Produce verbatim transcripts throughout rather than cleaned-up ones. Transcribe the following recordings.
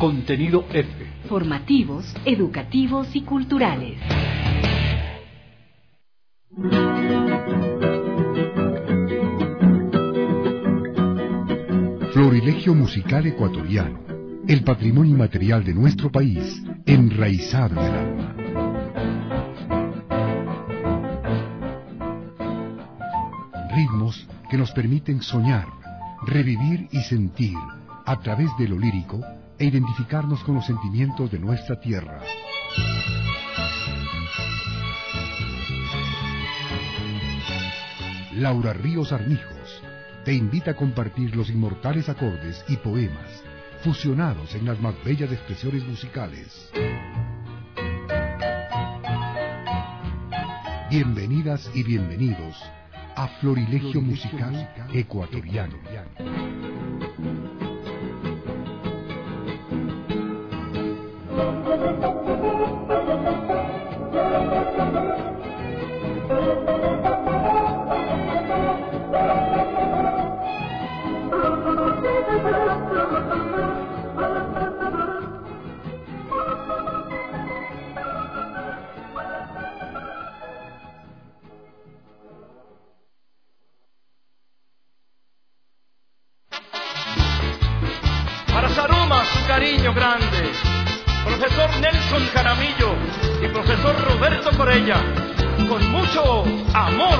Contenido F. Formativos, educativos y culturales. Florilegio musical ecuatoriano, el patrimonio inmaterial de nuestro país, enraizado en el alma. Ritmos que nos permiten soñar, revivir y sentir a través de lo lírico e identificarnos con los sentimientos de nuestra tierra. Laura Ríos Armijos te invita a compartir los inmortales acordes y poemas fusionados en las más bellas expresiones musicales. Bienvenidas y bienvenidos a Florilegio Musical Ecuatoriano. Para Saruma, su cariño grande, profesor Nelson Jaramillo y profesor Roberto Corella, con mucho amor.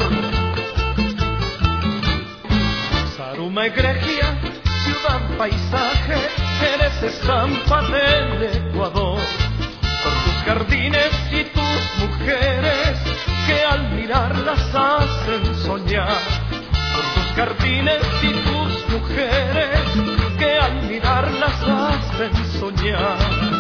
Saruma egregia, ciudad paisaje, eres estampa del Ecuador, por tus jardines y tus mujeres, que al mirarlas hacen soñar, por tus jardines y tus mujeres, que al mirarlas hacen soñar.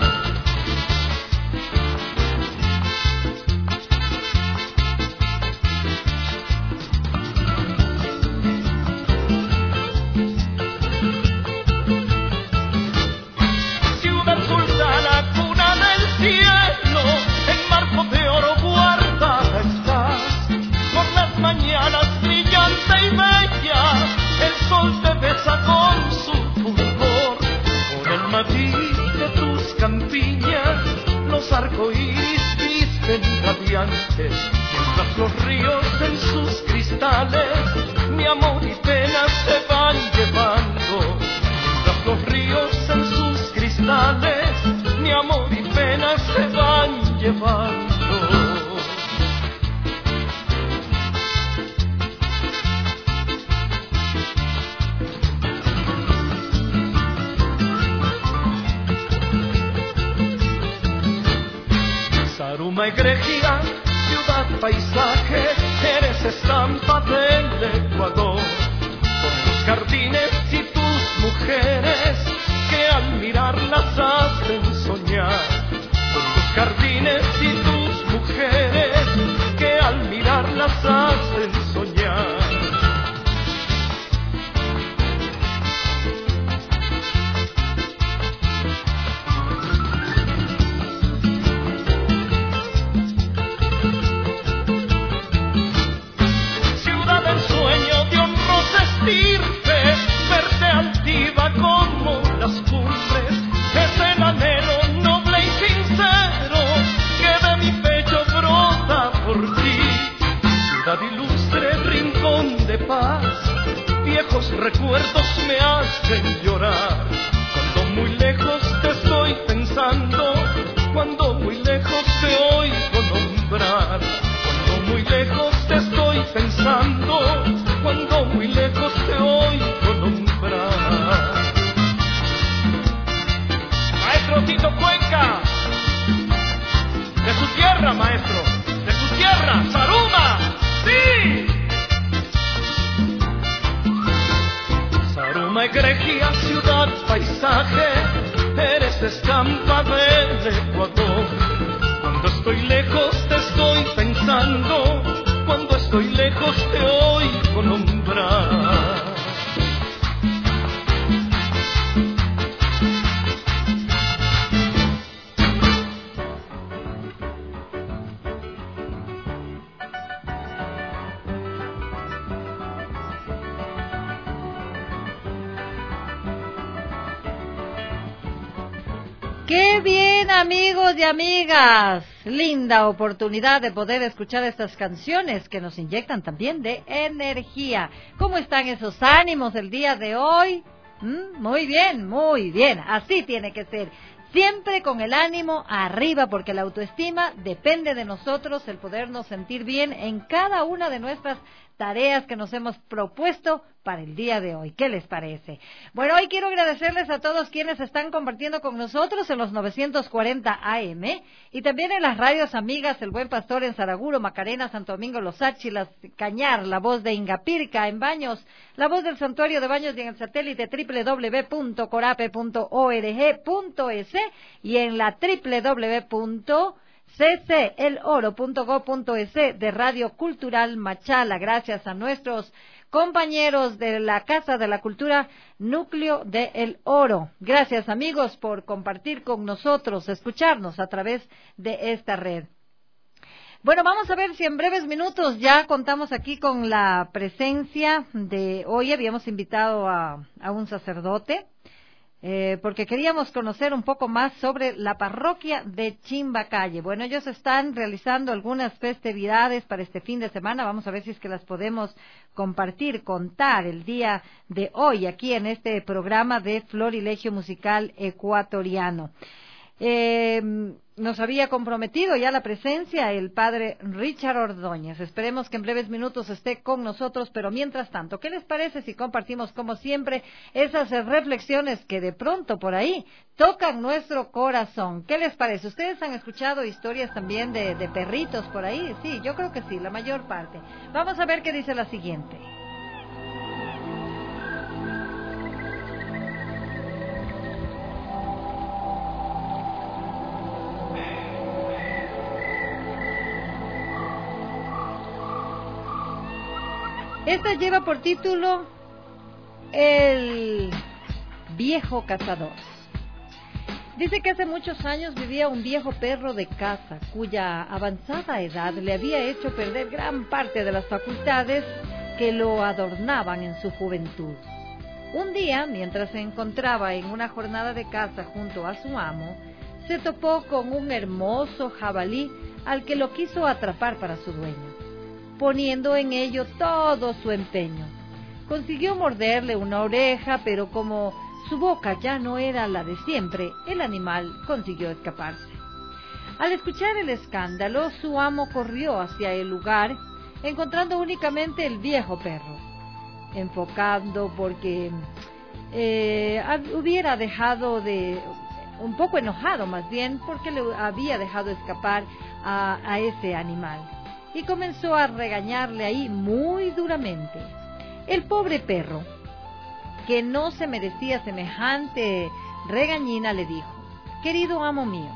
Ciudad sultana, cuna del cielo, en marco de oro guardada estás, por las mañanas brillante y bella, el sol te besa con su fulgor, con el matiz de tus campiñas, los arcoíris visten radiantes, mientras los ríos en sus cristales, mi amor y pena se van llevando, mientras los ríos en sus cristales, mi amor y pena se van llevando. Saruma egregia, ciudad paisaje, eres estampa del Ecuador, por tus jardines y tus mujeres, que al mirarlas hacen soñar, por tus jardines y tus mujeres, que al mirarlas hacen soñar. Verte altiva como las cumbres, es el anhelo noble y sincero que de mi pecho brota por ti. Ciudad ilustre, rincón de paz, viejos recuerdos me hacen llorar, cuando muy lejos te estoy pensando, cuando muy lejos te oigo nombrar, cuando muy lejos te estoy pensando, cuando muy lejos te oigo nombrar. Maestro Tito Cuenca, de su tierra, maestro, de su tierra, Saruma, sí. Saruma egregia, ciudad paisaje, eres estampa del Ecuador, cuando estoy lejos te estoy pensando, cuando estoy lejos te oigo nombrar. ¡Qué bien, amigos y amigas! Linda oportunidad de poder escuchar estas canciones que nos inyectan también de energía. ¿Cómo están esos ánimos el día de hoy? ¿Mm? Muy bien, muy bien. Así tiene que ser. Siempre con el ánimo arriba, porque la autoestima depende de nosotros, el podernos sentir bien en cada una de nuestras tareas que nos hemos propuesto para el día de hoy. ¿Qué les parece? Bueno, hoy quiero agradecerles a todos quienes están compartiendo con nosotros en los novecientos cuarenta A M y también en las radios amigas El Buen Pastor en Saraguro, Macarena, Santo Domingo, Los Áchilas, Cañar, La Voz de Ingapirca en Baños, La Voz del Santuario de Baños y en el satélite doble u doble u doble u punto corape punto org punto es y en la doble u doble u doble u punto c c el oro punto gob punto es de Radio Cultural Machala. Gracias a nuestros compañeros de la Casa de la Cultura Núcleo de El Oro. Gracias, amigos, por compartir con nosotros, escucharnos a través de esta red. Bueno, vamos a ver si en breves minutos ya contamos aquí con la presencia de hoy. Habíamos invitado a, a un sacerdote, Eh, porque queríamos conocer un poco más sobre la parroquia de Chimbacalle. Bueno, ellos están realizando algunas festividades para este fin de semana. Vamos a ver si es que las podemos compartir, contar el día de hoy aquí en este programa de Florilegio Musical Ecuatoriano. Eh, nos había comprometido ya la presencia el padre Richard Ordóñez. Esperemos que en breves minutos esté con nosotros, pero mientras tanto, ¿qué les parece si compartimos como siempre esas reflexiones que de pronto por ahí tocan nuestro corazón? ¿Qué les parece? ¿Ustedes han escuchado historias también de, de perritos por ahí? Sí, yo creo que sí, la mayor parte. Vamos a ver qué dice la siguiente. Esta lleva por título El viejo cazador. Dice que hace muchos años vivía un viejo perro de caza, cuya avanzada edad le había hecho perder gran parte de las facultades que lo adornaban en su juventud. Un día, mientras se encontraba en una jornada de caza junto a su amo, se topó con un hermoso jabalí al que lo quiso atrapar para su dueño, poniendo en ello todo su empeño. Consiguió morderle una oreja, pero como su boca ya no era la de siempre, el animal consiguió escaparse. Al escuchar el escándalo, su amo corrió hacia el lugar, encontrando únicamente el viejo perro, enfocando porque eh, hubiera dejado de... un poco enojado más bien, porque le había dejado escapar a, a ese animal. Y comenzó a regañarle ahí muy duramente. El pobre perro, que no se merecía semejante regañina, le dijo: querido amo mío,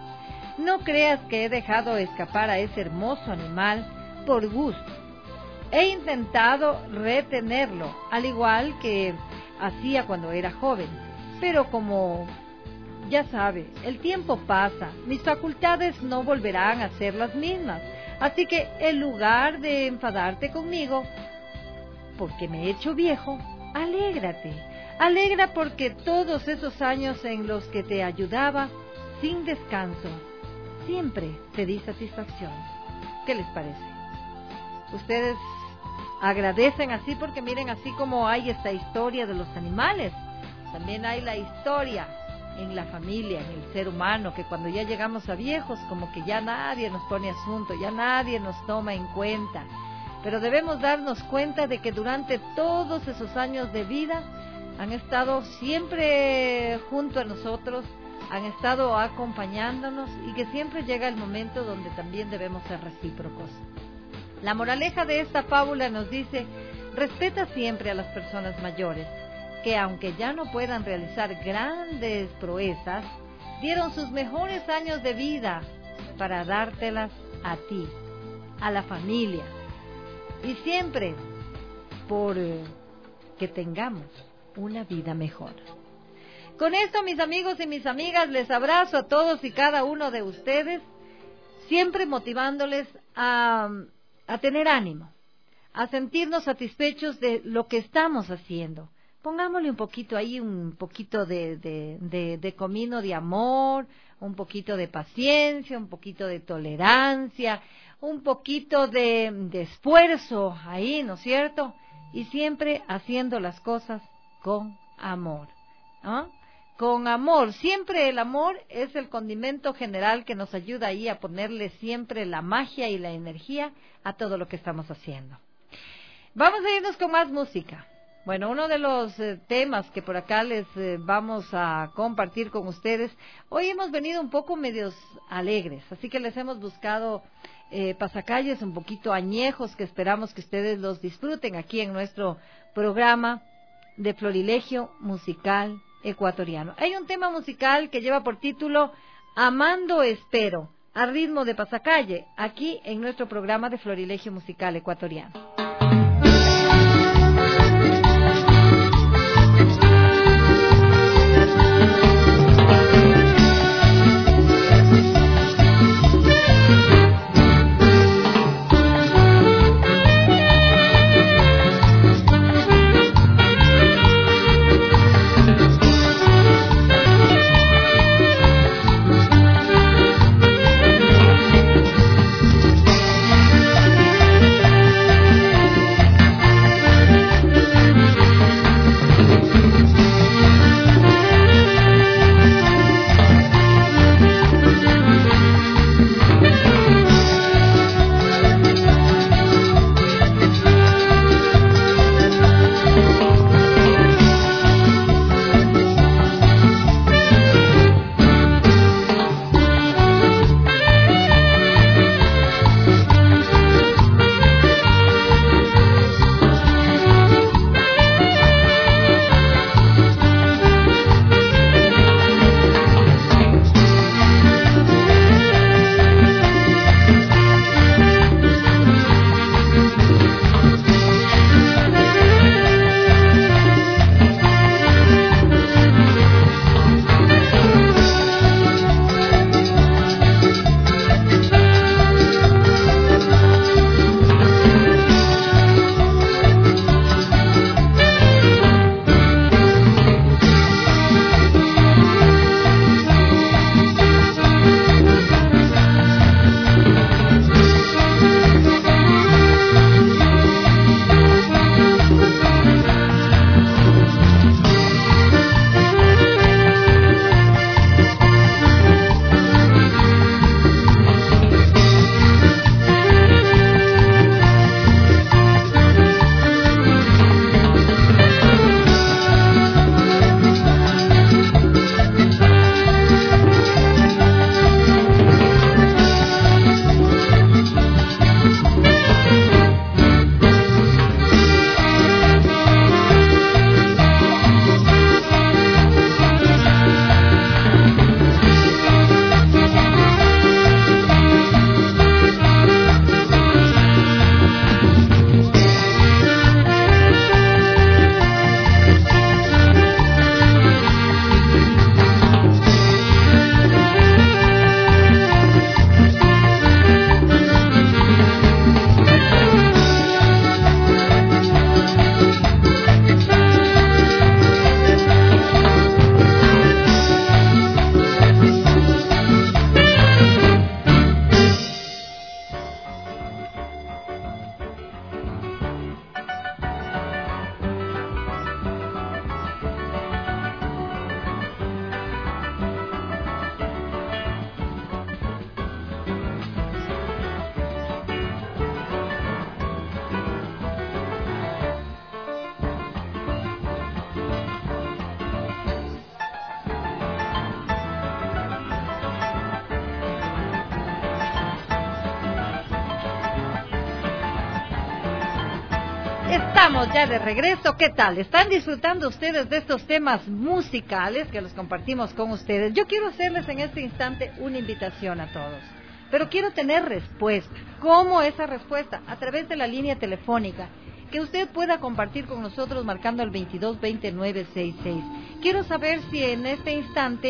no creas que he dejado escapar a ese hermoso animal por gusto. He intentado retenerlo, al igual que hacía cuando era joven, pero como ya sabe, el tiempo pasa, mis facultades no volverán a ser las mismas. Así que, en lugar de enfadarte conmigo, porque me he hecho viejo, alégrate. Alegra porque todos esos años en los que te ayudaba, sin descanso, siempre te di satisfacción. ¿Qué les parece? Ustedes agradecen así porque miren, así como hay esta historia de los animales, también hay la historia en la familia, en el ser humano, que cuando ya llegamos a viejos, como que ya nadie nos pone asunto, ya nadie nos toma en cuenta. Pero debemos darnos cuenta de que durante todos esos años de vida han estado siempre junto a nosotros, han estado acompañándonos y que siempre llega el momento donde también debemos ser recíprocos. La moraleja de esta fábula nos dice: respeta siempre a las personas mayores, que aunque ya no puedan realizar grandes proezas, dieron sus mejores años de vida para dártelas a ti, a la familia, y siempre por eh, que tengamos una vida mejor. Con esto, mis amigos y mis amigas, les abrazo a todos y cada uno de ustedes, siempre motivándoles a, a tener ánimo, a sentirnos satisfechos de lo que estamos haciendo, pongámosle un poquito ahí, un poquito de, de, de, de comino de amor, un poquito de paciencia, un poquito de tolerancia, un poquito de, de esfuerzo ahí, ¿no es cierto? Y siempre haciendo las cosas con amor, ¿no? Con amor, siempre el amor es el condimento general que nos ayuda ahí a ponerle siempre la magia y la energía a todo lo que estamos haciendo. Vamos a irnos con más música. Bueno, uno de los eh, temas que por acá les eh, vamos a compartir con ustedes, hoy hemos venido un poco medios alegres, así que les hemos buscado eh, pasacalles un poquito añejos que esperamos que ustedes los disfruten aquí en nuestro programa de Florilegio Musical Ecuatoriano. Hay un tema musical que lleva por título Amando Espero, a ritmo de pasacalle, aquí en nuestro programa de Florilegio Musical Ecuatoriano. Estamos ya de regreso. ¿Qué tal? ¿Están disfrutando ustedes de estos temas musicales que los compartimos con ustedes? Yo quiero hacerles en este instante una invitación a todos, pero quiero tener respuesta. ¿Cómo esa respuesta? A través de la línea telefónica que usted pueda compartir con nosotros marcando el veintidós veinte nueve sesenta y seis. Quiero saber si en este instante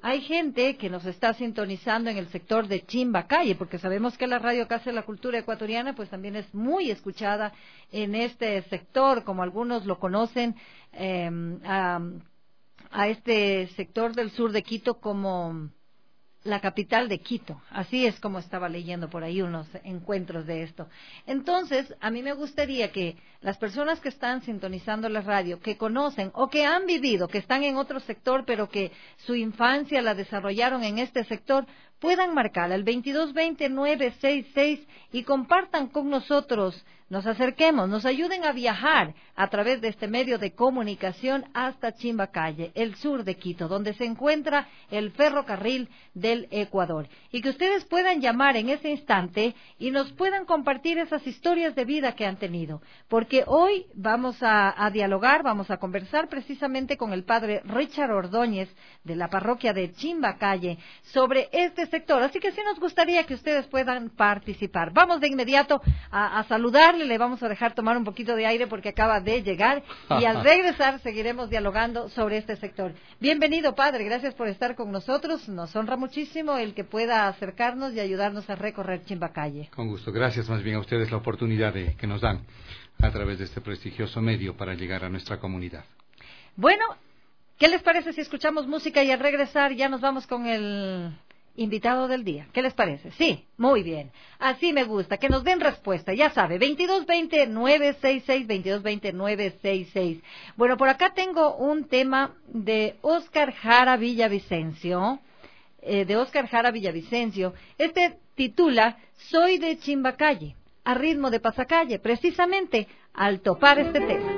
hay gente que nos está sintonizando en el sector de Chimbacalle, porque sabemos que la radio Casa de la Cultura Ecuatoriana pues también es muy escuchada en este sector, como algunos lo conocen, eh, a, a este sector del sur de Quito como la capital de Quito. Así es como estaba leyendo por ahí unos encuentros de esto. Entonces, a mí me gustaría que las personas que están sintonizando la radio, que conocen o que han vivido, que están en otro sector, pero que su infancia la desarrollaron en este sector, puedan marcar al veintidós veinte nueve sesenta y seis y compartan con nosotros, nos acerquemos, nos ayuden a viajar a través de este medio de comunicación hasta Chimbacalle, el sur de Quito, donde se encuentra el ferrocarril del Ecuador. Y que ustedes puedan llamar en ese instante y nos puedan compartir esas historias de vida que han tenido. Porque hoy vamos a, a dialogar, vamos a conversar precisamente con el padre Richard Ordóñez de la parroquia de Chimbacalle sobre este sector. Así que sí nos gustaría que ustedes puedan participar. Vamos de inmediato a, a saludarle, le vamos a dejar tomar un poquito de aire porque acaba de llegar y al regresar seguiremos dialogando sobre este sector. Bienvenido, padre, gracias por estar con nosotros. Nos honra muchísimo el que pueda acercarnos y ayudarnos a recorrer Chimbacalle. Con gusto, gracias más bien a ustedes la oportunidad de, que nos dan a través de este prestigioso medio para llegar a nuestra comunidad. Bueno, ¿qué les parece si escuchamos música y al regresar ya nos vamos con el invitado del día? ¿Qué les parece? Sí, muy bien. Así me gusta, que nos den respuesta. Ya sabe, veintidós veinte nueve sesenta y seis, veintidós veinte nueve sesenta y seis. Bueno, por acá tengo un tema de Óscar Jara Villavicencio, eh, de Óscar Jara Villavicencio. Este titula Soy de Chimbacalle, a ritmo de pasacalle, precisamente al topar este tema.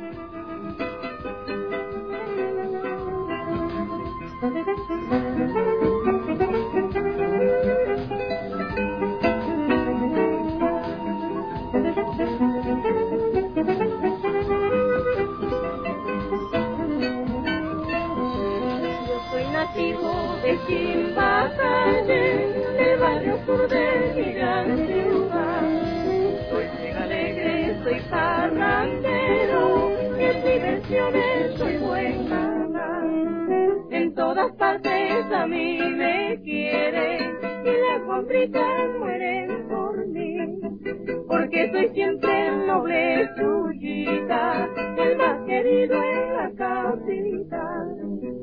De Chimbacalle, de barrio sur de mi gran ciudad. Soy muy alegre, soy parrandero, en diversiones soy buen canal. En todas partes a mí me quieren y las guambritas mueren por mí, porque soy siempre el noble suyita, el más querido en la capital.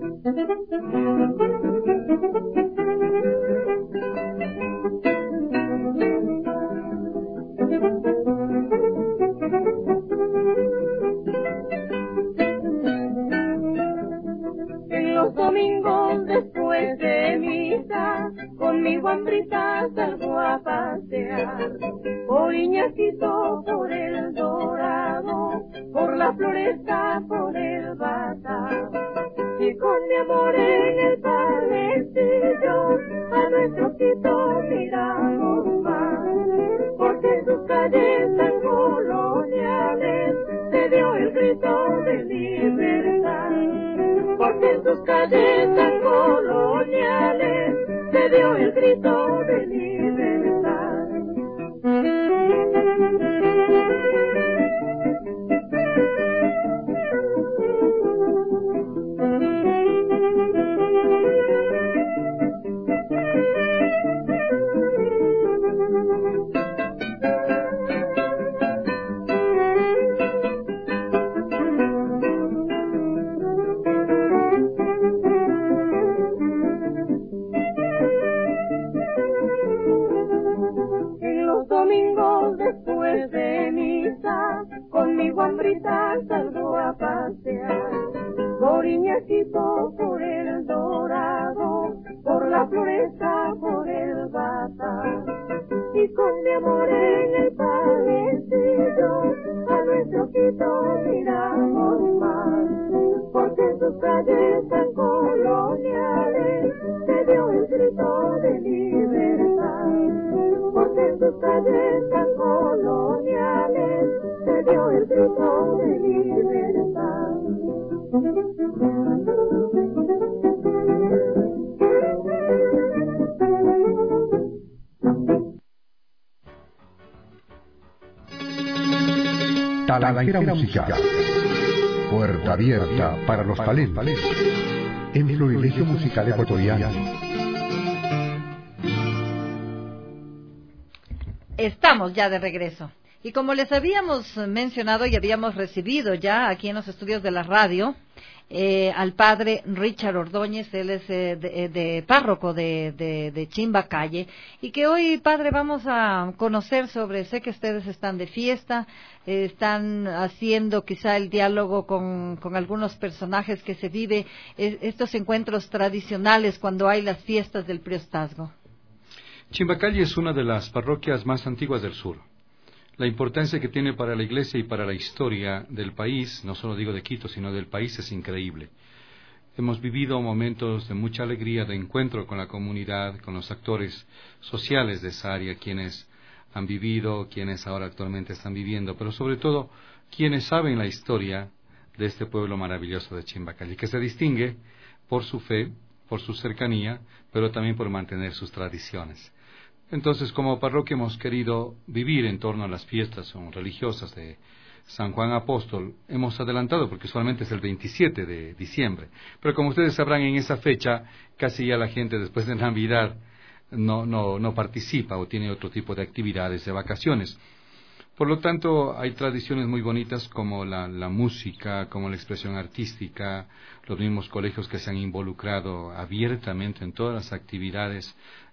En los domingos después de misa, con mi guambrita salgo a pasear, por Iñacito, por el Dorado, por la Floresta, por el Bata. Y con mi amor en el panecillo, a nuestro Quito miramos más, porque en sus calles tan coloniales se dio el grito de libertad. Porque en sus calles tan coloniales se dio el grito de libertad. Domingos después de misa, con mi guambrita salgo a pasear, por Iñacito, por el Dorado, por la Floresta, por el Bata. Y con mi amor en el panecillo, a nuestro Quito miramos más, porque en sus calles tan coloniales se dio el grito de libertad. Porque en sus calles tan coloniales se dio el grito de libertad. Talanquera musical. Puerta abierta para los talentos. en Florilegio Musical Ecuatoriano. Estamos ya de regreso. Y como les habíamos mencionado y habíamos recibido ya aquí en los estudios de la radio, eh, al padre Richard Ordóñez, él es eh, de, de párroco de, de, de Chimbacalle, y que hoy, padre, vamos a conocer sobre, sé que ustedes están de fiesta, eh, están haciendo quizá el diálogo con, con algunos personajes que se vive, eh, estos encuentros tradicionales cuando hay las fiestas del Priostazgo. Chimbacalle es una de las parroquias más antiguas del sur. La importancia que tiene para la iglesia y para la historia del país, no solo digo de Quito, sino del país, es increíble. Hemos vivido momentos de mucha alegría, de encuentro con la comunidad, con los actores sociales de esa área, quienes han vivido, quienes ahora actualmente están viviendo, pero sobre todo quienes saben la historia de este pueblo maravilloso de Chimbacalle, que se distingue por su fe, por su cercanía, pero también por mantener sus tradiciones. Entonces, como parroquia hemos querido vivir en torno a las fiestas religiosas de San Juan Apóstol. Hemos adelantado porque usualmente es el veintisiete de diciembre. Pero como ustedes sabrán, en esa fecha casi ya la gente después de Navidad no, no, no participa o tiene otro tipo de actividades, de vacaciones. Por lo tanto, hay tradiciones muy bonitas como la, la música, como la expresión artística, los mismos colegios que se han involucrado abiertamente en todas las actividades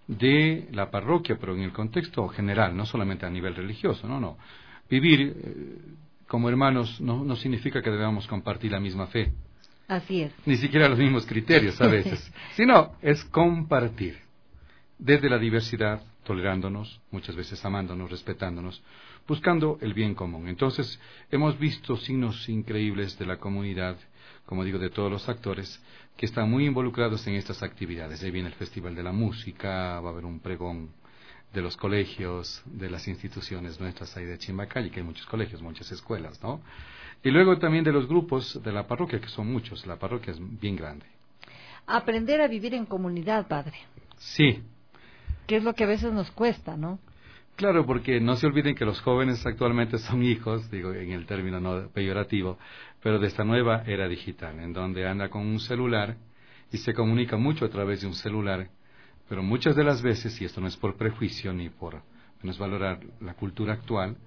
de la parroquia, pero en el contexto general, no solamente a nivel religioso, no, no. Vivir eh, como hermanos no, no significa que debamos compartir la misma fe. Así es. Ni siquiera los mismos criterios a veces, sino es compartir desde la diversidad, tolerándonos, muchas veces amándonos, respetándonos, buscando el bien común. Entonces, hemos visto signos increíbles de la comunidad, como digo, de todos los actores, que están muy involucrados en estas actividades. Ahí viene el Festival de la Música, va a haber un pregón de los colegios, de las instituciones nuestras ahí de Chimbacalle, que hay muchos colegios, muchas escuelas, ¿no? Y luego también de los grupos de la parroquia, que son muchos, la parroquia es bien grande. Aprender a vivir en comunidad, padre. Sí. Que es lo que a veces nos cuesta, ¿no? Claro, porque no se olviden que los jóvenes actualmente son hijos, digo en el término no peyorativo, pero de esta nueva era digital, en donde anda con un celular y se comunica mucho a través de un celular, pero muchas de las veces, y esto no es por prejuicio ni por menosvalorar la cultura actual,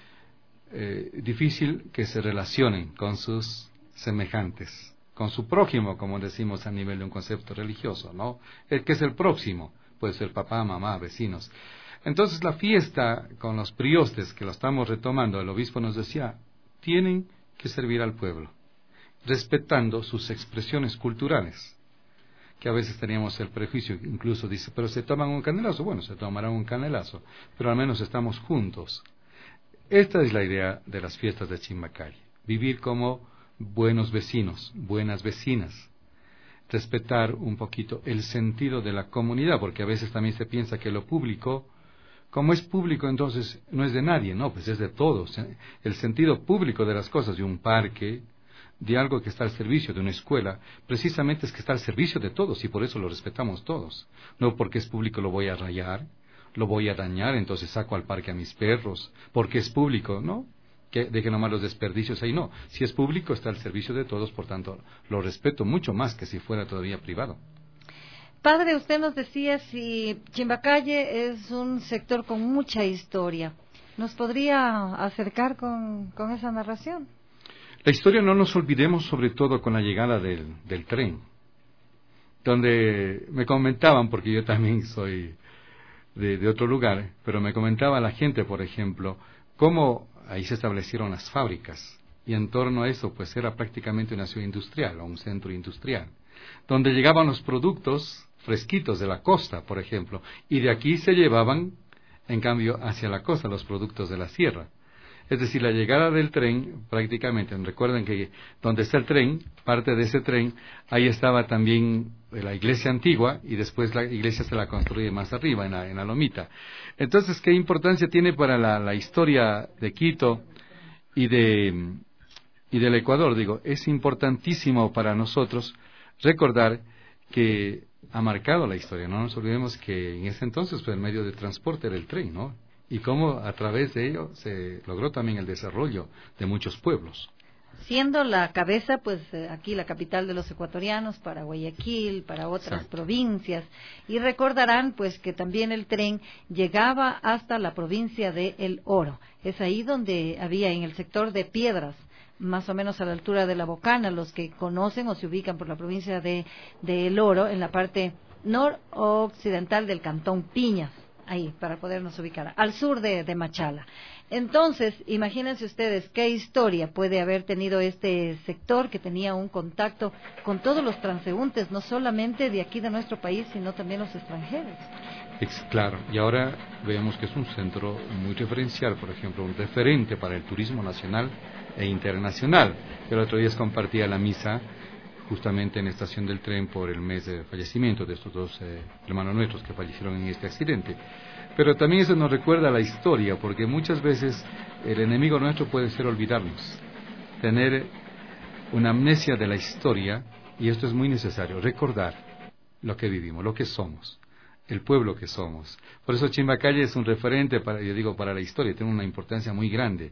eh, difícil que se relacionen con sus semejantes, con su prójimo, como decimos a nivel de un concepto religioso, ¿no? El que es el próximo, puede ser papá, mamá, vecinos. Entonces la fiesta con los priostes, que lo estamos retomando, el obispo nos decía, tienen que servir al pueblo, respetando sus expresiones culturales, que a veces teníamos el prejuicio, incluso dice, pero se toman un canelazo, bueno, se tomarán un canelazo, pero al menos estamos juntos. Esta es la idea de las fiestas de Chimbacalle, vivir como buenos vecinos, buenas vecinas, respetar un poquito el sentido de la comunidad, porque a veces también se piensa que lo público, como es público, entonces no es de nadie, no, pues es de todos. El sentido público de las cosas, de un parque, de algo que está al servicio de una escuela, precisamente es que está al servicio de todos y por eso lo respetamos todos. No porque es público lo voy a rayar, lo voy a dañar, entonces saco al parque a mis perros, porque es público, ¿no? Que dejen nomás los desperdicios ahí, no. Si es público está al servicio de todos, por tanto lo respeto mucho más que si fuera todavía privado. Padre, usted nos decía si Chimbacalle es un sector con mucha historia. ¿Nos podría acercar con, con esa narración? La historia no nos olvidemos, sobre todo con la llegada del, del tren, donde me comentaban, porque yo también soy de, de otro lugar, pero me comentaba la gente, por ejemplo, cómo ahí se establecieron las fábricas, y en torno a eso pues era prácticamente una ciudad industrial o un centro industrial, donde llegaban los productos fresquitos de la costa, por ejemplo, y de aquí se llevaban, en cambio, hacia la costa los productos de la sierra. Es decir, la llegada del tren, prácticamente, recuerden que donde está el tren, parte de ese tren, ahí estaba también la iglesia antigua, y después la iglesia se la construye más arriba, en la, en la lomita. Entonces, ¿qué importancia tiene para la, la historia de Quito y, de, y del Ecuador? Digo, es importantísimo para nosotros recordar que ha marcado la historia. No nos olvidemos que en ese entonces pues, el medio de transporte era el tren, ¿no? Y cómo a través de ello se logró también el desarrollo de muchos pueblos. siendo la cabeza, pues eh, aquí la capital de los ecuatorianos, para Guayaquil, para otras Exacto. provincias. Y recordarán, pues, que también el tren llegaba hasta la provincia de El Oro. Es ahí donde había, en el sector de Piedras, más o menos a la altura de La Bocana, los que conocen o se ubican por la provincia de, de El Oro, en la parte noroccidental del cantón Piñas, ahí, para podernos ubicar, al sur de, de Machala. Entonces, imagínense ustedes qué historia puede haber tenido este sector, que tenía un contacto con todos los transeúntes, no solamente de aquí de nuestro país, sino también los extranjeros. Es claro, y ahora vemos que es un centro muy referencial, por ejemplo, un referente para el turismo nacional e internacional. El otro día compartía la misa justamente en la estación del tren por el mes de fallecimiento de estos dos eh, hermanos nuestros que fallecieron en este accidente. Pero también eso nos recuerda la historia, porque muchas veces el enemigo nuestro puede ser olvidarnos, tener una amnesia de la historia, y esto es muy necesario, recordar lo que vivimos, lo que somos, el pueblo que somos. Por eso Chimbacalle es un referente, para, yo digo, para la historia, tiene una importancia muy grande.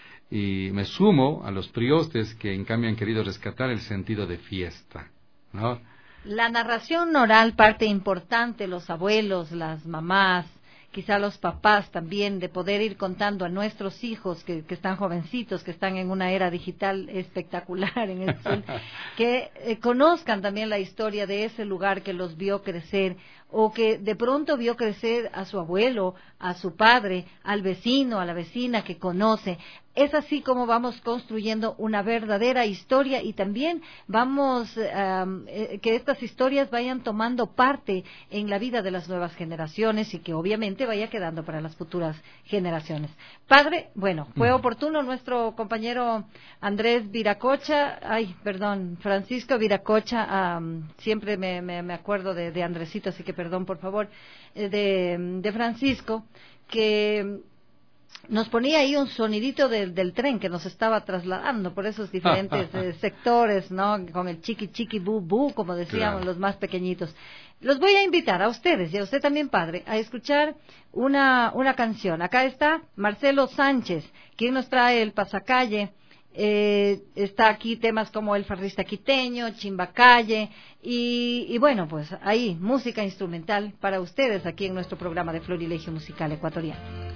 Y me sumo a los priostes que en cambio han querido rescatar el sentido de fiesta, ¿no? La narración oral, parte importante, los abuelos, las mamás, quizá los papás también, de poder ir contando a nuestros hijos que, que están jovencitos, que están en una era digital espectacular, en el sur, que eh, conozcan también la historia de ese lugar que los vio crecer, o que de pronto vio crecer a su abuelo, a su padre, al vecino, a la vecina que conoce. Es así como vamos construyendo una verdadera historia, y también vamos um, eh, que estas historias vayan tomando parte en la vida de las nuevas generaciones, y que obviamente vaya quedando para las futuras generaciones. Padre, bueno, fue oportuno nuestro compañero Andrés Viracocha, ay, perdón, Francisco Viracocha, um, siempre me, me, me acuerdo de, de Andresito, así que perdón, por favor, eh, de, de Francisco, que nos ponía ahí un sonidito del, del tren que nos estaba trasladando por esos diferentes eh, sectores, ¿no? Con el chiqui chiqui bu bu, como decíamos, claro, los más pequeñitos. Los voy a invitar a ustedes y a usted también, padre, a escuchar una, una canción. Acá está Marcelo Sánchez, quien nos trae el pasacalle. Eh, está aquí temas como El Farrista Quiteño, Chimbacalle, y, y bueno, pues ahí, música instrumental para ustedes aquí en nuestro programa de Florilegio Musical Ecuatoriano.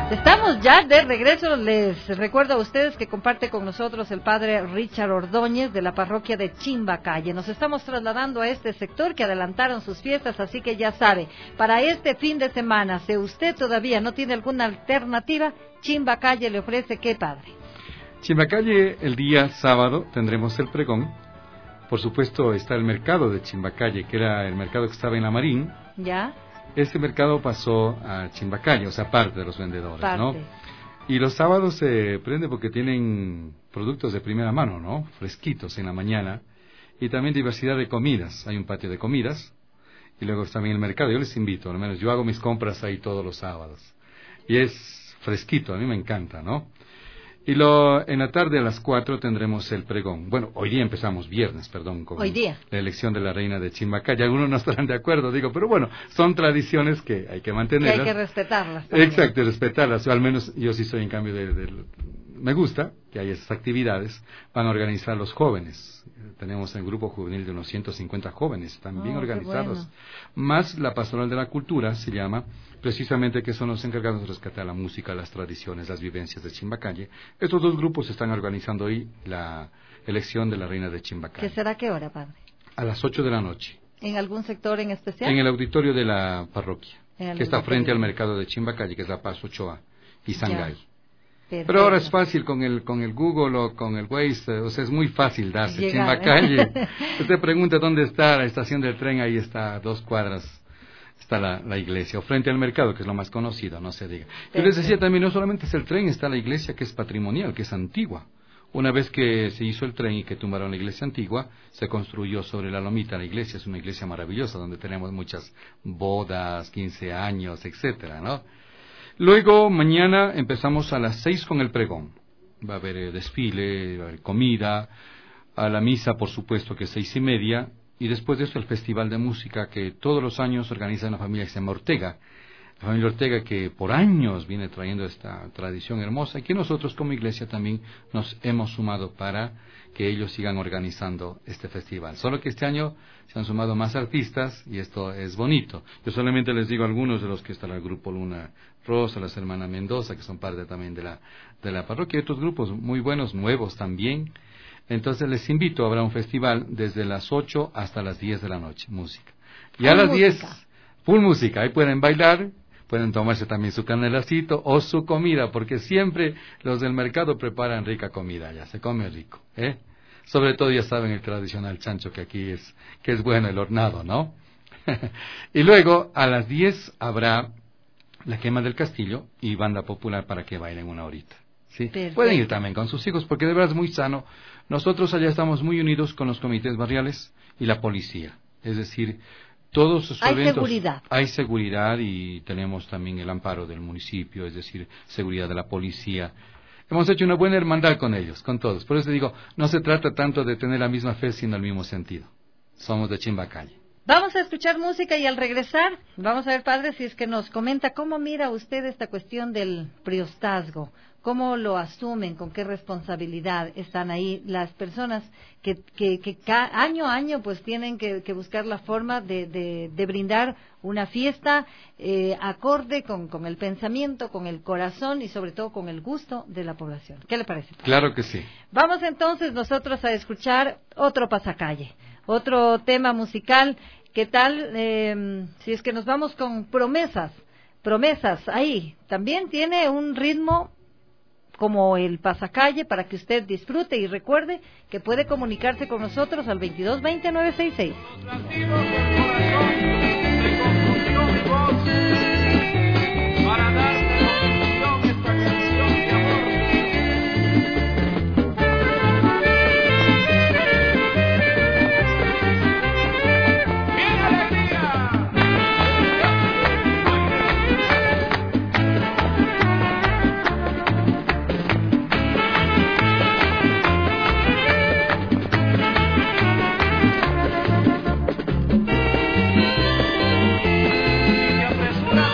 Estamos ya de regreso. Les recuerdo a ustedes que comparte con nosotros el padre Richard Ordóñez de la parroquia de Chimbacalle. Nos estamos trasladando a este sector que adelantaron sus fiestas, así que ya sabe, para este fin de semana, si usted todavía no tiene alguna alternativa, Chimbacalle le ofrece ¿qué, padre? Chimbacalle, el día sábado tendremos el pregón. Por supuesto está el mercado de Chimbacalle, que era el mercado que estaba en la Marín. ¿Ya? Ese mercado pasó a Chimbacalle, o sea, parte de los vendedores, parte. ¿no? Y los sábados se prende porque tienen productos de primera mano, ¿no? Fresquitos en la mañana. Y también diversidad de comidas. Hay un patio de comidas. Y luego también el mercado. Yo les invito, al menos yo hago mis compras ahí todos los sábados. Y es fresquito, a mí me encanta, ¿no? Y lo, en la tarde a las cuatro tendremos el pregón. Bueno, hoy día empezamos viernes, perdón, con hoy día. La elección de la reina de Chimbacalle. Algunos no estarán de acuerdo, digo, pero bueno, son tradiciones que hay que mantenerlas. Que hay que respetarlas también. Exacto, respetarlas. O al menos yo sí soy en cambio de, de... Me gusta que haya esas actividades. Van a organizar los jóvenes. Tenemos el grupo juvenil de unos ciento cincuenta jóvenes, están bien oh, organizados. Bueno. Más la pastoral de la cultura, se llama, precisamente que son los encargados de rescatar la música, las tradiciones, las vivencias de Chimbacalle. Estos dos grupos están organizando hoy la elección de la reina de Chimbacalle. ¿Qué será qué hora, padre? A las ocho de la noche. ¿En algún sector en especial? En el auditorio de la parroquia, que está frente al de... mercado de Chimbacalle, que es La Paz, Ochoa y Sangay. Ya. Perfecto. Pero ahora es fácil con el con el Google o con el Waze, o sea, es muy fácil darse. Llegar, Chimbacalle. ¿eh? Usted pregunta dónde está la estación del tren, ahí está, a dos cuadras está la, la iglesia, o frente al mercado, que es lo más conocido, no se diga. Yo les decía también, no solamente es el tren, está la iglesia que es patrimonial, que es antigua. Una vez que se hizo el tren y que tumbaron la iglesia antigua, se construyó sobre la lomita la iglesia. Es una iglesia maravillosa, donde tenemos muchas bodas, quince años, etcétera, ¿no? Luego, mañana empezamos a las seis con el pregón. Va a haber desfile, va a haber comida, a la misa, por supuesto, que es seis y media, y después de eso el festival de música que todos los años organiza una familia que se llama Ortega. La familia Ortega que por años viene trayendo esta tradición hermosa y que nosotros como iglesia también nos hemos sumado para que ellos sigan organizando este festival. Solo que este año se han sumado más artistas y esto es bonito. Yo solamente les digo a algunos de los que están el grupo Luna Rosa, las hermanas Mendoza, que son parte también de la, de la parroquia, y otros grupos muy buenos, nuevos también. Entonces les invito, habrá un festival desde las ocho hasta las diez de la noche, música. Y a las diez, full música, ahí pueden bailar, pueden tomarse también su canelacito o su comida, porque siempre los del mercado preparan rica comida, ya se come rico, ¿eh? Sobre todo ya saben el tradicional chancho que aquí es, que es bueno, el hornado, ¿no? Y luego a las diez habrá la quema del castillo y banda popular para que bailen una horita. ¿Sí? Pueden ir también con sus hijos, porque de verdad es muy sano. Nosotros allá estamos muy unidos con los comités barriales y la policía. Es decir, todos sus hay eventos... seguridad. Hay seguridad y tenemos también el amparo del municipio, es decir, seguridad de la policía. Hemos hecho una buena hermandad con ellos, con todos. Por eso digo, no se trata tanto de tener la misma fe, sino el mismo sentido. Somos de Chimbacalle. Vamos a escuchar música y al regresar, vamos a ver, padre, si es que nos comenta cómo mira usted esta cuestión del priostazgo, cómo lo asumen, con qué responsabilidad están ahí las personas que, que, que ca, año a año pues tienen que, que buscar la forma de, de, de brindar una fiesta eh, acorde con, con el pensamiento, con el corazón y sobre todo con el gusto de la población. ¿Qué le parece, padre? Claro que sí. Vamos entonces nosotros a escuchar otro pasacalle. Otro tema musical, ¿qué tal? Eh, si es que nos vamos con promesas, promesas, ahí también tiene un ritmo como el pasacalle para que usted disfrute y recuerde que puede comunicarse con nosotros al veintidós veinte nueve sesenta y seis. Para darte emoción esta canción de amor. Apresura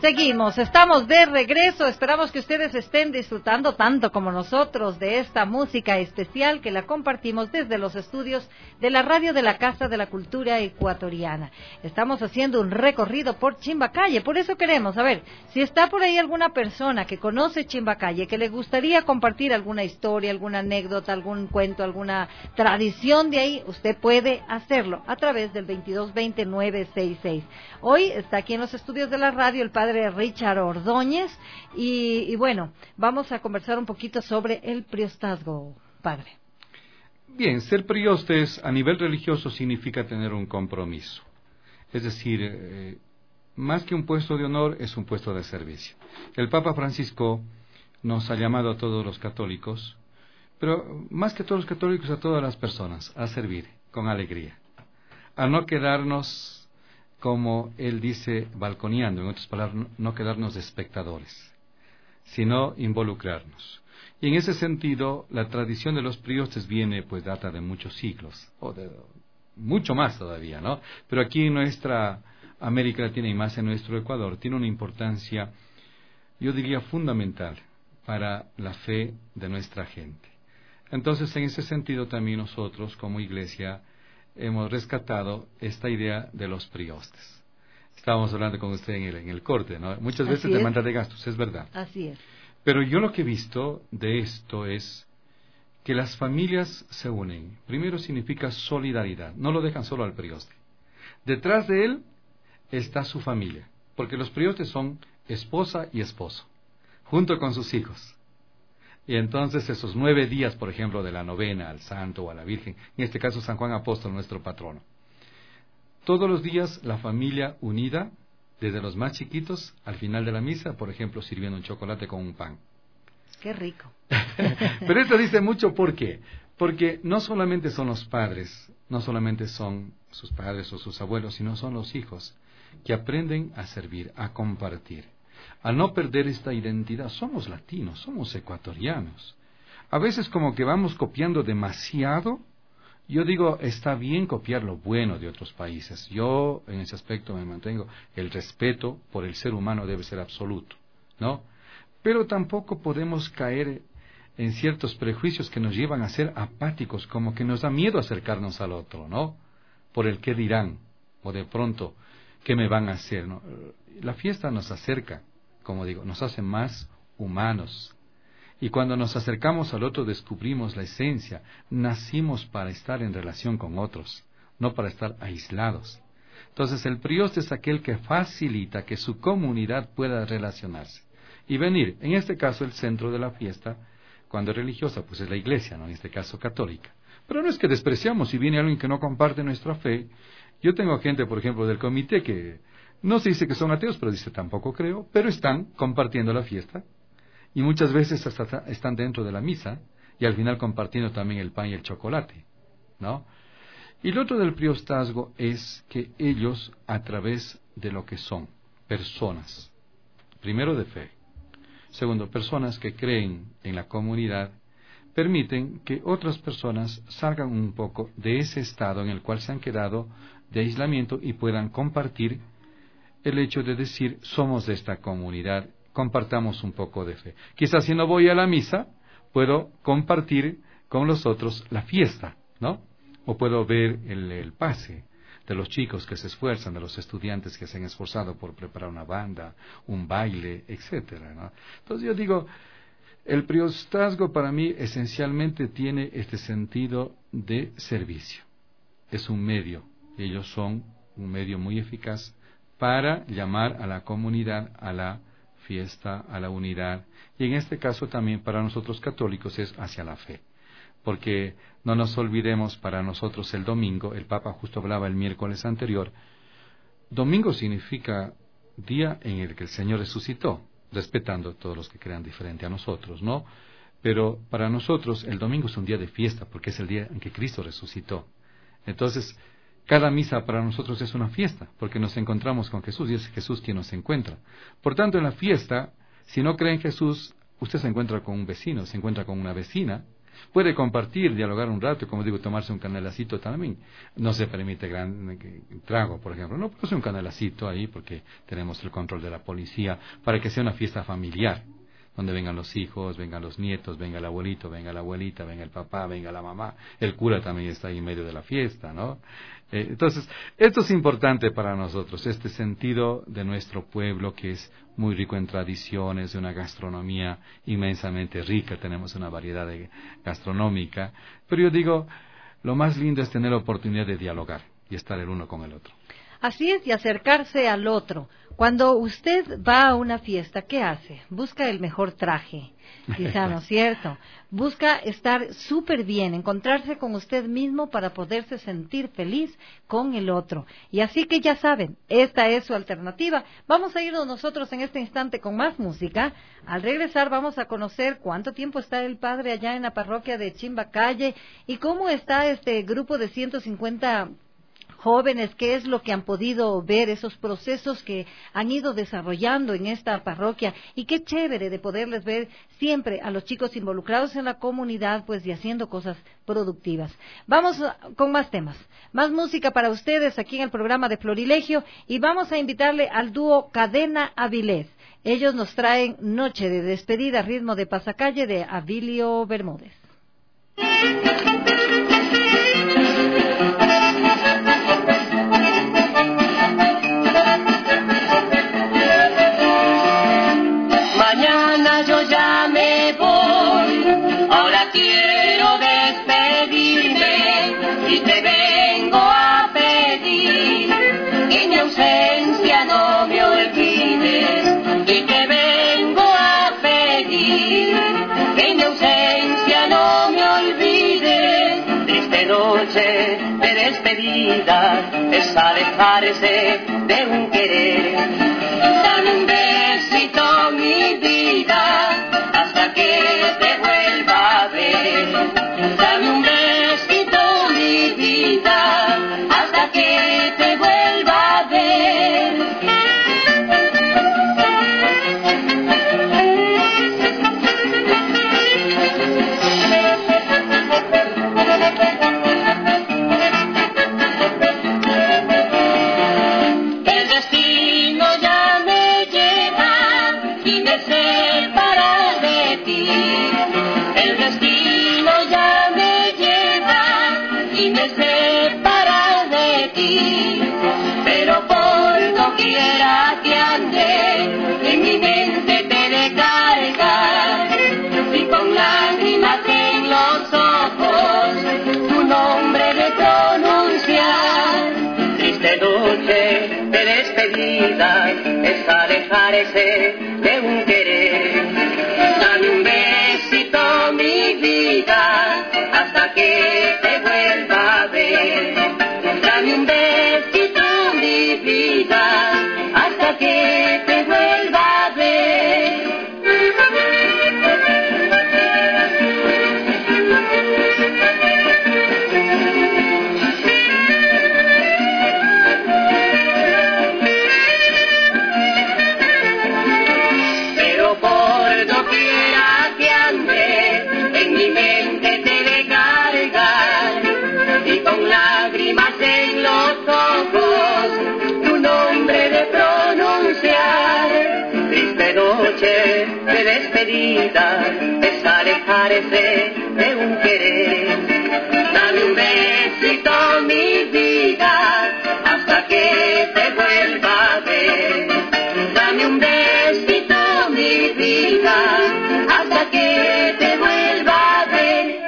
Seguimos, estamos de regreso, esperamos que ustedes estén disfrutando tanto como nosotros de esta música especial que la compartimos desde los estudios de la radio de la Casa de la Cultura Ecuatoriana. Estamos haciendo un recorrido por Chimbacalle, por eso queremos, a ver, si está por ahí alguna persona que conoce Chimbacalle, que le gustaría compartir alguna historia, alguna anécdota, algún cuento, alguna tradición de ahí, usted puede hacerlo a través del veintidós veinte nueve sesenta y seis. Hoy está aquí en los estudios de la radio el padre Richard Ordóñez y, y bueno, vamos a conversar un poquito sobre el priostazgo, padre. Bien, ser priostes a nivel religioso significa tener un compromiso, es decir, eh, más que un puesto de honor es un puesto de servicio. El Papa Francisco nos ha llamado a todos los católicos, pero más que a todos los católicos, a todas las personas, a servir con alegría, a no quedarnos, como él dice, balconeando, en otras palabras, no quedarnos de espectadores, sino involucrarnos. Y en ese sentido, la tradición de los priostes viene, pues data de muchos siglos, o de mucho más todavía, ¿no? Pero aquí en nuestra América Latina y más en nuestro Ecuador, tiene una importancia, yo diría, fundamental para la fe de nuestra gente. Entonces, en ese sentido, también nosotros, como iglesia, hemos rescatado esta idea de los priostes. Estábamos hablando con usted en el, en el corte, ¿no? Muchas veces Así es. demanda de gastos, es verdad. Así es. Pero yo lo que he visto de esto es que las familias se unen. Primero significa solidaridad, no lo dejan solo al prioste. Detrás de él está su familia, porque los priostes son esposa y esposo, junto con sus hijos. Y entonces esos nueve días, por ejemplo, de la novena al santo o a la Virgen, en este caso San Juan Apóstol, nuestro patrono. Todos los días la familia unida, desde los más chiquitos, al final de la misa, por ejemplo, sirviendo un chocolate con un pan. Qué rico. Pero esto dice mucho, ¿por qué? Porque no solamente son los padres, no solamente son sus padres o sus abuelos, sino son los hijos que aprenden a servir, a compartir. A no perder esta identidad, somos latinos, somos ecuatorianos. A veces como que vamos copiando demasiado. Yo digo, está bien copiar lo bueno de otros países. Yo en ese aspecto me mantengo. El respeto por el ser humano debe ser absoluto, ¿no? Pero tampoco podemos caer en ciertos prejuicios que nos llevan a ser apáticos, como que nos da miedo acercarnos al otro, ¿no? Por el qué dirán, o de pronto, ¿qué me van a hacer? ¿No? La fiesta nos acerca, como digo, nos hace más humanos. Y cuando nos acercamos al otro descubrimos la esencia. Nacimos para estar en relación con otros, no para estar aislados. Entonces el prioste es aquel que facilita que su comunidad pueda relacionarse y venir. En este caso el centro de la fiesta, cuando es religiosa, pues es la iglesia, ¿no? En este caso católica. Pero no es que despreciamos si viene alguien que no comparte nuestra fe. Yo tengo gente, por ejemplo, del comité que no se dice que son ateos, pero dice tampoco creo, pero están compartiendo la fiesta y muchas veces hasta están dentro de la misa y al final compartiendo también el pan y el chocolate, ¿no? Y lo otro del priostazgo es que ellos, a través de lo que son personas, primero de fe, segundo, personas que creen en la comunidad, permiten que otras personas salgan un poco de ese estado en el cual se han quedado de aislamiento y puedan compartir el hecho de decir, somos de esta comunidad, compartamos un poco de fe. Quizás si no voy a la misa, puedo compartir con los otros la fiesta, ¿no? O puedo ver el, el pase de los chicos que se esfuerzan, de los estudiantes que se han esforzado por preparar una banda, un baile, etcétera, ¿no? Entonces yo digo, el priostazgo para mí esencialmente tiene este sentido de servicio. Es un medio, y ellos son un medio muy eficaz para llamar a la comunidad a la fiesta, a la unidad, y en este caso también para nosotros católicos es hacia la fe, porque no nos olvidemos, para nosotros el domingo, el Papa justo hablaba el miércoles anterior, domingo significa día en el que el Señor resucitó, respetando a todos los que crean diferente a nosotros, ¿no? Pero para nosotros el domingo es un día de fiesta, porque es el día en que Cristo resucitó. Entonces, cada misa para nosotros es una fiesta, porque nos encontramos con Jesús y es Jesús quien nos encuentra. Por tanto, en la fiesta, si no cree en Jesús, usted se encuentra con un vecino, se encuentra con una vecina, Puede compartir, dialogar un rato, como digo, tomarse un canelacito también. No se permite gran trago, por ejemplo. No, pues un canelacito ahí porque tenemos el control de la policía para que sea una fiesta familiar, donde vengan los hijos, vengan los nietos, venga el abuelito, venga la abuelita, venga el papá, venga la mamá. El cura también está ahí en medio de la fiesta, ¿no? Eh, entonces, esto es importante para nosotros, este sentido de nuestro pueblo que es muy rico en tradiciones, de una gastronomía inmensamente rica, tenemos una variedad de gastronómica, pero yo digo, lo más lindo es tener la oportunidad de dialogar y estar el uno con el otro. Así es, y acercarse al otro. Cuando usted va a una fiesta, ¿qué hace? Busca el mejor traje, quizá, ¿no es cierto? Busca estar súper bien, encontrarse con usted mismo para poderse sentir feliz con el otro. Y así que ya saben, esta es su alternativa. Vamos a irnos nosotros en este instante con más música. Al regresar vamos a conocer cuánto tiempo está el padre allá en la parroquia de Chimbacalle y cómo está este grupo de ciento cincuenta jóvenes, qué es lo que han podido ver, esos procesos que han ido desarrollando en esta parroquia, y qué chévere de poderles ver siempre a los chicos involucrados en la comunidad, pues, y haciendo cosas productivas. Vamos con más temas, más música para ustedes aquí en el programa de Florilegio, y vamos a invitarle al dúo Cadena Avilés. Ellos nos traen Noche de Despedida, ritmo de pasacalle de Avilio Bermúdez. Mañana yo ya me voy, ahora quiero despedirme y te vengo a pedir que mi ausencia no me olvides, y te vengo a pedir que mi ausencia no me olvides. Triste noche de despedida es alejarse de un querer. Dame un besito, mi vida, hasta que te vuelva a ver. Dame un besito, mi vida, hasta que te vuelva a ver. El destino ya me lleva y me separa de ti. El destino ya me lleva y me separa de ti. Pero por doquiera que ande, en mi mente te recarga, y con lágrimas en los ojos tu nombre de pronunciar. Triste noche de despedida es alejarse de un querer. Dame un besito, mi vida, hasta que te vuelva a ver. Dame un besito, mi vida, hasta que te vuelva a ver. Pero por doquiera que ande, en mi mente te de cargar, y con lágrimas en los ojos tu nombre de pronunciar. Triste noche de despedida es alejarse de un querer. Dame un besito, mi vida, hasta que te vuelva a ver. Dame un besito, mi vida, hasta que te vuelva a ver.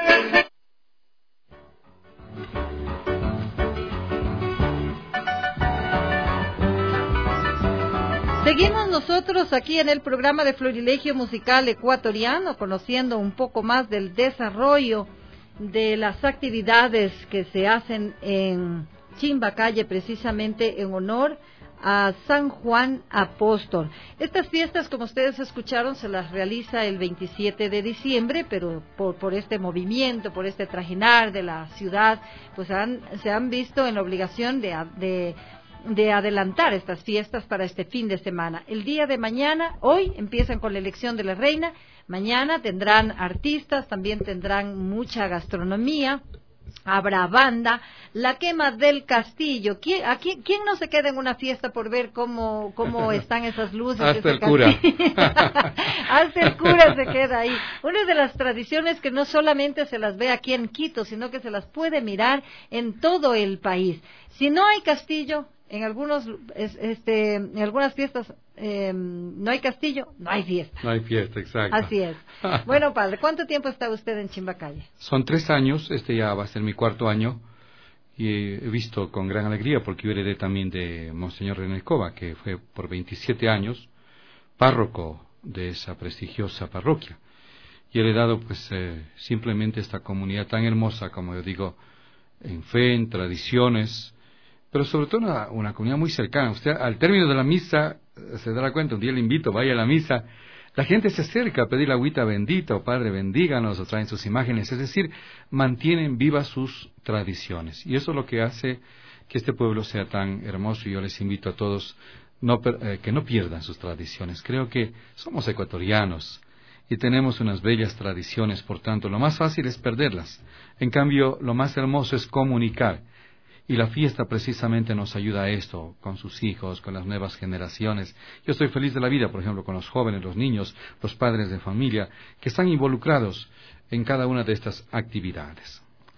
Seguimos nosotros aquí en el programa de Florilegio Musical Ecuatoriano, conociendo un poco más del desarrollo de las actividades que se hacen en Chimbacalle, precisamente en honor a San Juan Apóstol. Estas fiestas, como ustedes escucharon, se las realiza el veintisiete de diciembre, pero por, por este movimiento, por este trajinar de la ciudad, pues han, se han visto en la obligación de, de de adelantar estas fiestas para este fin de semana. El día de mañana, hoy, empiezan con la elección de la reina, Mañana tendrán artistas, también tendrán mucha gastronomía. Habrá banda, la quema del castillo. ¿Quién, a quién, quién no se queda en una fiesta por ver cómo, cómo están esas luces? Hasta el castillo? cura. Hasta el cura se queda ahí. Una de las tradiciones que no solamente se las ve aquí en Quito, sino que se las puede mirar en todo el país. Si no hay castillo, en algunos, este, en algunas fiestas eh, no hay castillo, no hay fiesta. No hay fiesta, exacto. Así es. Bueno, padre, ¿cuánto tiempo está usted en Chimbacalle? Son tres años, este ya va a ser mi cuarto año, y he visto con gran alegría, porque yo heredé también de Monseñor René Cova, que fue por veintisiete años párroco de esa prestigiosa parroquia. Y he heredado pues eh, simplemente esta comunidad tan hermosa, como yo digo, en fe, en tradiciones, pero sobre todo una, una comunidad muy cercana. Usted al término de la misa se dará cuenta, un día le invito, vaya a la misa, la gente se acerca a pedir la agüita bendita, o Padre bendíganos, o traen sus imágenes, es decir, mantienen vivas sus tradiciones. Y eso es lo que hace que este pueblo sea tan hermoso, y yo les invito a todos no, eh, que no pierdan sus tradiciones. Creo que somos ecuatorianos y tenemos unas bellas tradiciones, por tanto, lo más fácil es perderlas. En cambio, lo más hermoso es comunicar. Y la fiesta precisamente nos ayuda a esto, con sus hijos, con las nuevas generaciones. Yo estoy feliz de la vida, por ejemplo, con los jóvenes, los niños, los padres de familia, que están involucrados en cada una de estas actividades.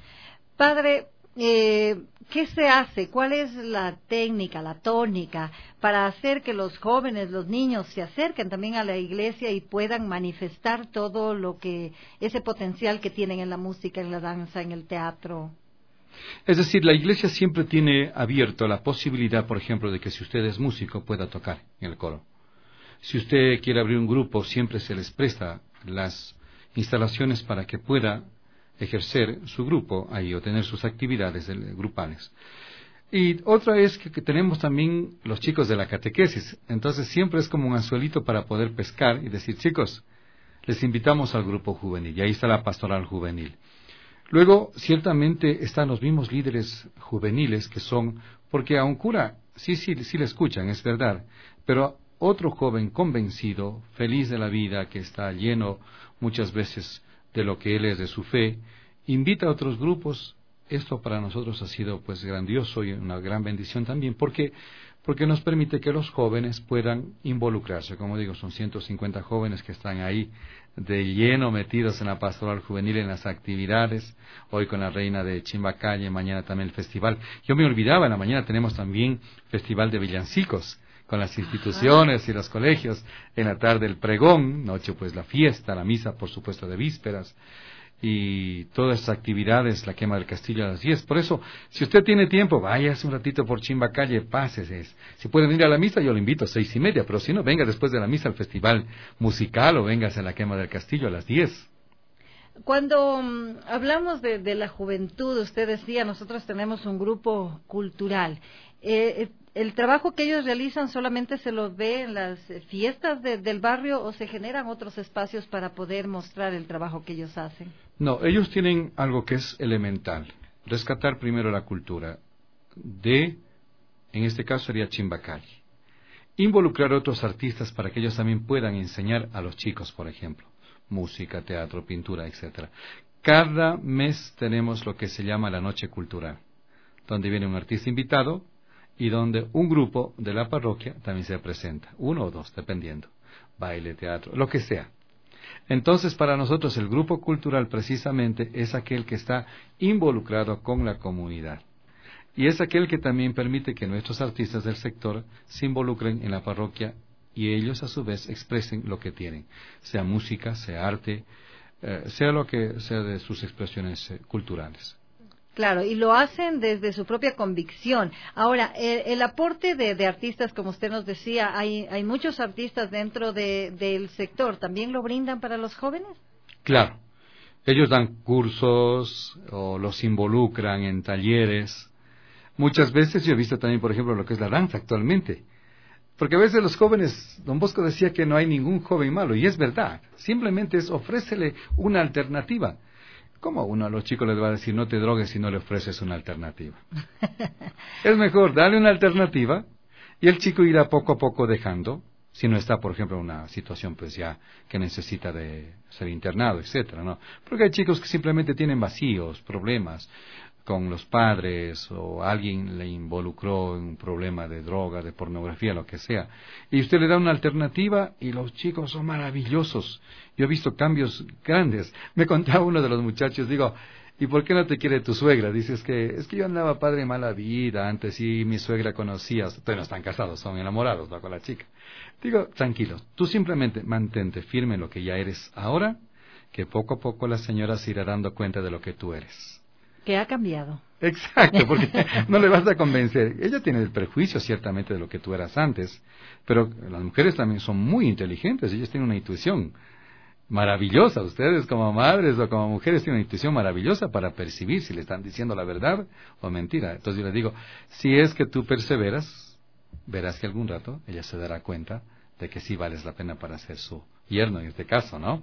Padre, eh, ¿qué se hace? ¿Cuál es la técnica, la tónica, para hacer que los jóvenes, los niños, se acerquen también a la iglesia y puedan manifestar todo lo que, ese potencial que tienen en la música, en la danza, en el teatro? Es decir, la iglesia siempre tiene abierto la posibilidad, por ejemplo, de que si usted es músico pueda tocar en el coro. Si usted quiere abrir un grupo, siempre se les presta las instalaciones para que pueda ejercer su grupo ahí o tener sus actividades grupales. Y otra es que, que tenemos también los chicos de la catequesis. Entonces siempre es como un anzuelito para poder pescar y decir, chicos, les invitamos al grupo juvenil. Y ahí está la pastoral juvenil. Luego, ciertamente, están los mismos líderes juveniles que son, porque a un cura, sí, sí, sí le escuchan, es verdad, pero otro joven convencido, feliz de la vida, que está lleno muchas veces de lo que él es, de su fe, invita a otros grupos. Esto para nosotros ha sido pues grandioso y una gran bendición también, porque porque nos permite que los jóvenes puedan involucrarse. Como digo, son ciento cincuenta jóvenes que están ahí de lleno metidos en la pastoral juvenil, en las actividades, hoy con la reina de Chimbacalle, mañana también el festival. Yo me olvidaba, en la mañana tenemos también festival de villancicos, con las instituciones y los colegios, en la tarde el pregón, noche pues la fiesta, la misa por supuesto de vísperas, y todas esas actividades, la quema del castillo a las diez. Por eso, si usted tiene tiempo, váyase un ratito por Chimbacalle, pásese. Si pueden ir a la misa, yo lo invito a seis y media, pero si no, venga después de la misa al festival musical o véngase a la quema del castillo a las diez. Cuando um, hablamos de, de la juventud, usted decía, nosotros tenemos un grupo cultural. Eh, ¿El trabajo que ellos realizan solamente se los ve en las fiestas de, del barrio o se generan otros espacios para poder mostrar el trabajo que ellos hacen? No, ellos tienen algo que es elemental. Rescatar primero la cultura de, en este caso sería Chimbacalle. Involucrar a otros artistas para que ellos también puedan enseñar a los chicos, por ejemplo, música, teatro, pintura, etcétera. Cada mes tenemos lo que se llama la Noche Cultural, donde viene un artista invitado y donde un grupo de la parroquia también se presenta, uno o dos, dependiendo, baile, teatro, lo que sea. Entonces, para nosotros el grupo cultural precisamente es aquel que está involucrado con la comunidad. Y es aquel que también permite que nuestros artistas del sector se involucren en la parroquia y ellos a su vez expresen lo que tienen, sea música, sea arte, eh, sea lo que sea de sus expresiones eh, culturales. Claro, y lo hacen desde su propia convicción. Ahora, el, el aporte de, de artistas, como usted nos decía, hay, hay muchos artistas dentro de, del sector, ¿también lo brindan para los jóvenes? Claro, ellos dan cursos o los involucran en talleres. Muchas veces yo he visto también, por ejemplo, lo que es la danza actualmente. Porque a veces los jóvenes, don Bosco decía que no hay ningún joven malo, y es verdad, simplemente es ofrécele una alternativa. ¿Cómo uno a los chicos les va a decir no te drogues si no le ofreces una alternativa? Es mejor darle una alternativa y el chico irá poco a poco dejando si no está, por ejemplo, en una situación pues ya que necesita de ser internado, etcétera, ¿no? Porque hay chicos que simplemente tienen vacíos, problemas con los padres, o alguien le involucró en un problema de droga, de pornografía, lo que sea, y usted le da una alternativa y los chicos son maravillosos. Yo he visto cambios grandes. Me contaba uno de los muchachos, digo, ¿y por qué no te quiere tu suegra? Dices que es que yo andaba padre de mala vida, antes sí mi suegra conocía, ustedes no están casados, son enamorados, ¿no? Con la chica. Digo, tranquilo, tú simplemente mantente firme en lo que ya eres ahora, que poco a poco la señora se irá dando cuenta de lo que tú eres. Que ha cambiado. Exacto, porque no le vas a convencer. Ella tiene el prejuicio ciertamente de lo que tú eras antes, pero las mujeres también son muy inteligentes, ellas tienen una intuición maravillosa. Ustedes como madres o como mujeres tienen una intuición maravillosa para percibir si le están diciendo la verdad o mentira. Entonces yo les digo, si es que tú perseveras, verás que algún rato ella se dará cuenta de que sí vales la pena para ser su yerno en este caso, ¿no?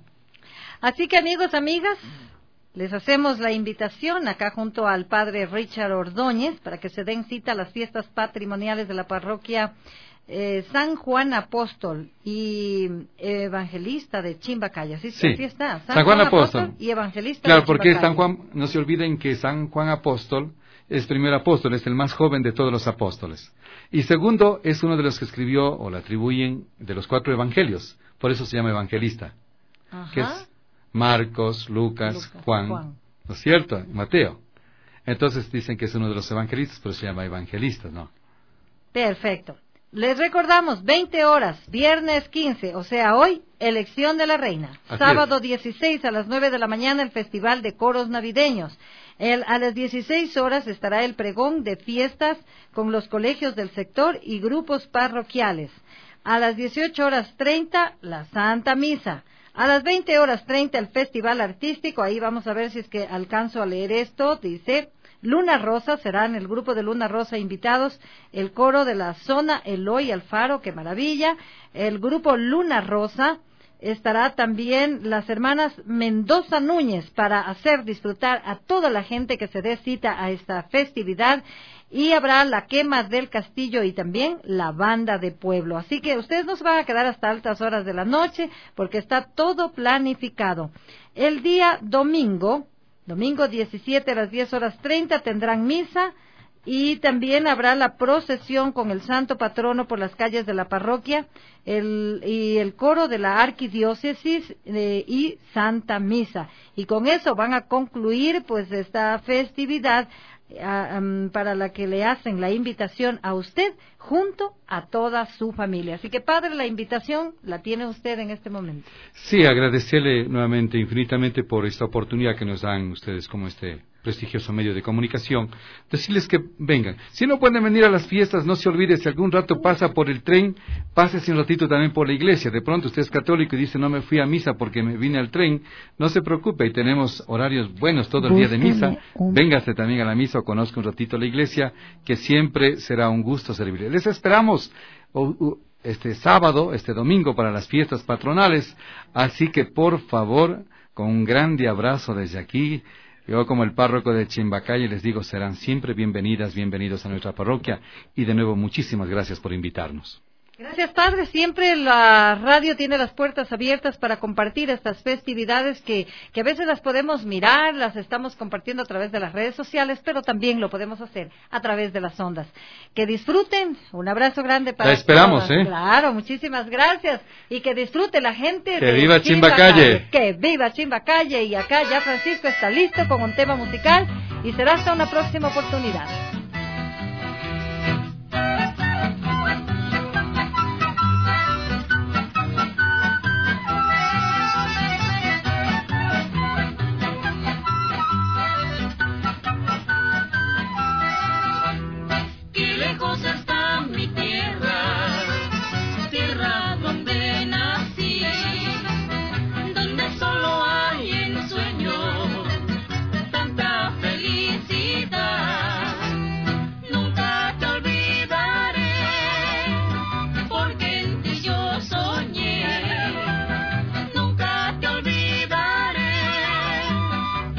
Así que amigos, amigas, les hacemos la invitación acá junto al padre Richard Ordóñez para que se den cita a las fiestas patrimoniales de la parroquia eh, San Juan Apóstol y Evangelista de Chimbacaya. ¿Sí? Sí, ¿Sí está? San, San Juan, Juan Apóstol. Apóstol y Evangelista claro, de porque Chimbacaya. San Juan, no se olviden que San Juan Apóstol es primer apóstol, es el más joven de todos los apóstoles. Y segundo, es uno de los que escribió o le atribuyen de los cuatro evangelios, por eso se llama evangelista. Ajá. Que es Marcos, Lucas, Lucas Juan, Juan, ¿no es cierto? Mateo. Entonces dicen que es uno de los evangelistas, pero se llama evangelista, ¿no? Perfecto. Les recordamos, veinte horas, viernes quince, o sea, hoy, elección de la reina. Así Sábado es. dieciséis a las nueve de la mañana, el Festival de Coros Navideños. El, a las dieciséis horas estará el pregón de fiestas con los colegios del sector y grupos parroquiales. A las dieciocho horas treinta, la Santa Misa. A las veinte horas treinta el Festival Artístico, ahí vamos a ver si es que alcanzo a leer esto, dice, Luna Rosa, serán el grupo de Luna Rosa invitados, el coro de la zona Eloy Alfaro, qué maravilla, el grupo Luna Rosa, estará también las hermanas Mendoza Núñez para hacer disfrutar a toda la gente que se dé cita a esta festividad. Y habrá la quema del castillo y también la banda de pueblo. Así que ustedes no se van a quedar hasta altas horas de la noche porque está todo planificado. El día domingo, domingo diecisiete a las diez horas treinta tendrán misa y también habrá la procesión con el santo patrono por las calles de la parroquia el, y el coro de la arquidiócesis eh, y Santa Misa. Y con eso van a concluir pues esta festividad A, um, para la que le hacen la invitación a usted junto a toda su familia. Así que, padre, la invitación la tiene usted en este momento. Sí, agradecerle nuevamente infinitamente por esta oportunidad que nos dan ustedes como este prestigioso medio de comunicación, decirles que vengan. Si no pueden venir a las fiestas, no se olvide, si algún rato pasa por el tren, pásese un ratito también por la iglesia. De pronto usted es católico y dice, no me fui a misa porque me vine al tren, no se preocupe, y tenemos horarios buenos todo el día de misa. Véngase también a la misa o conozca un ratito la iglesia, que siempre será un gusto servirle. Les esperamos este sábado, este domingo para las fiestas patronales, así que por favor, con un grande abrazo desde aquí, yo como el párroco de Chimbacaya les digo, serán siempre bienvenidas, bienvenidos a nuestra parroquia, y de nuevo muchísimas gracias por invitarnos. Gracias, padre. Siempre la radio tiene las puertas abiertas para compartir estas festividades que, que a veces las podemos mirar, las estamos compartiendo a través de las redes sociales, pero también lo podemos hacer a través de las ondas. Que disfruten. Un abrazo grande para todos. La esperamos, todas. ¿eh? Claro, muchísimas gracias. Y que disfrute la gente que de viva Chimbacalle. Que viva Chimbacalle. Y acá ya Francisco está listo con un tema musical y será hasta una próxima oportunidad.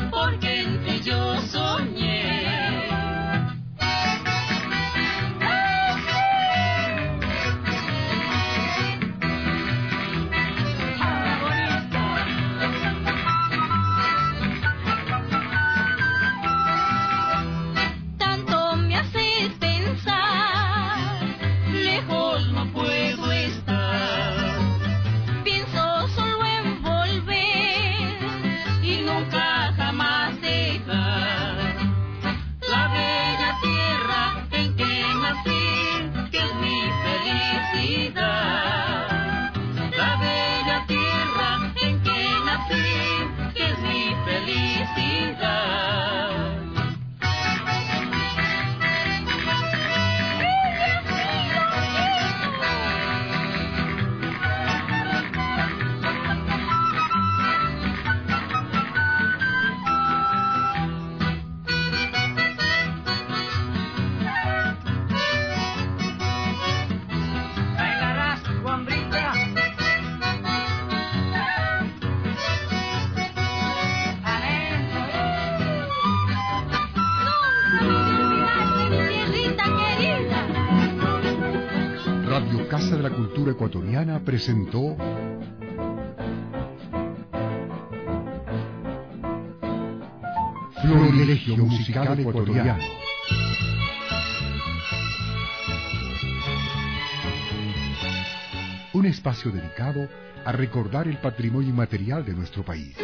Porque en ti yo soñé. Casa de la Cultura Ecuatoriana presentó Florilegio Musical Ecuatoriano. Un espacio dedicado a recordar el patrimonio inmaterial de nuestro país.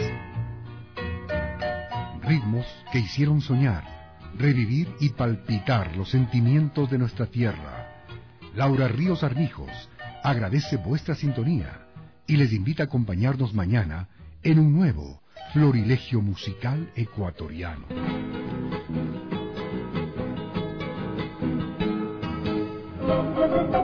Ritmos que hicieron soñar, revivir y palpitar los sentimientos de nuestra tierra. Laura Ríos Armijos agradece vuestra sintonía y les invita a acompañarnos mañana en un nuevo Florilegio Musical Ecuatoriano.